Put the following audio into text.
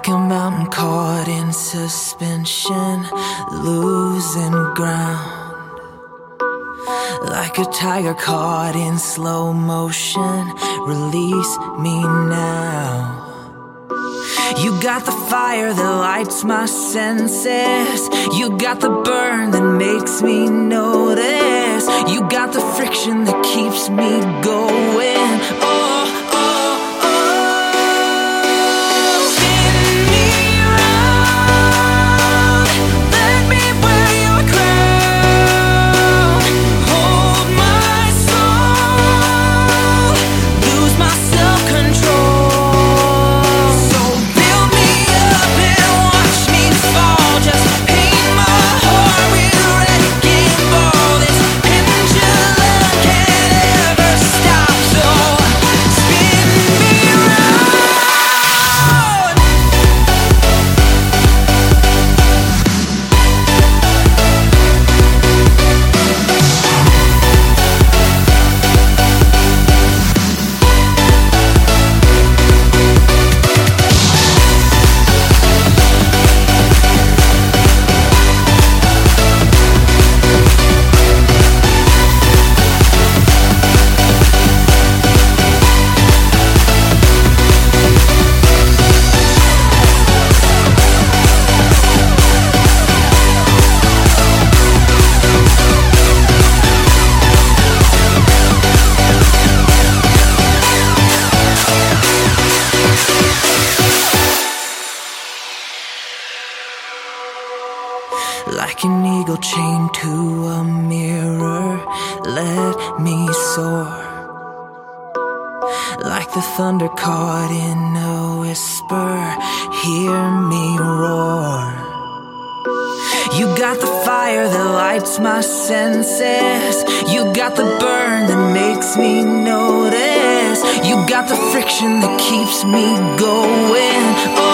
Like a mountain caught in suspension, losing ground. Like a tiger caught in slow motion, release me now. You got the fire that lights my senses. You got the burn that makes me notice. You got the friction that keeps me going. Oh, oh, oh. Spin me round. Let me wear your crown. Hold my soul. Lose my self-control. Like an eagle chained to a mirror, let me soar. Like the thunder caught in a whisper, hear me roar. You got the fire that lights my senses. You got the burn that makes me notice. You got the friction that keeps me going. Oh,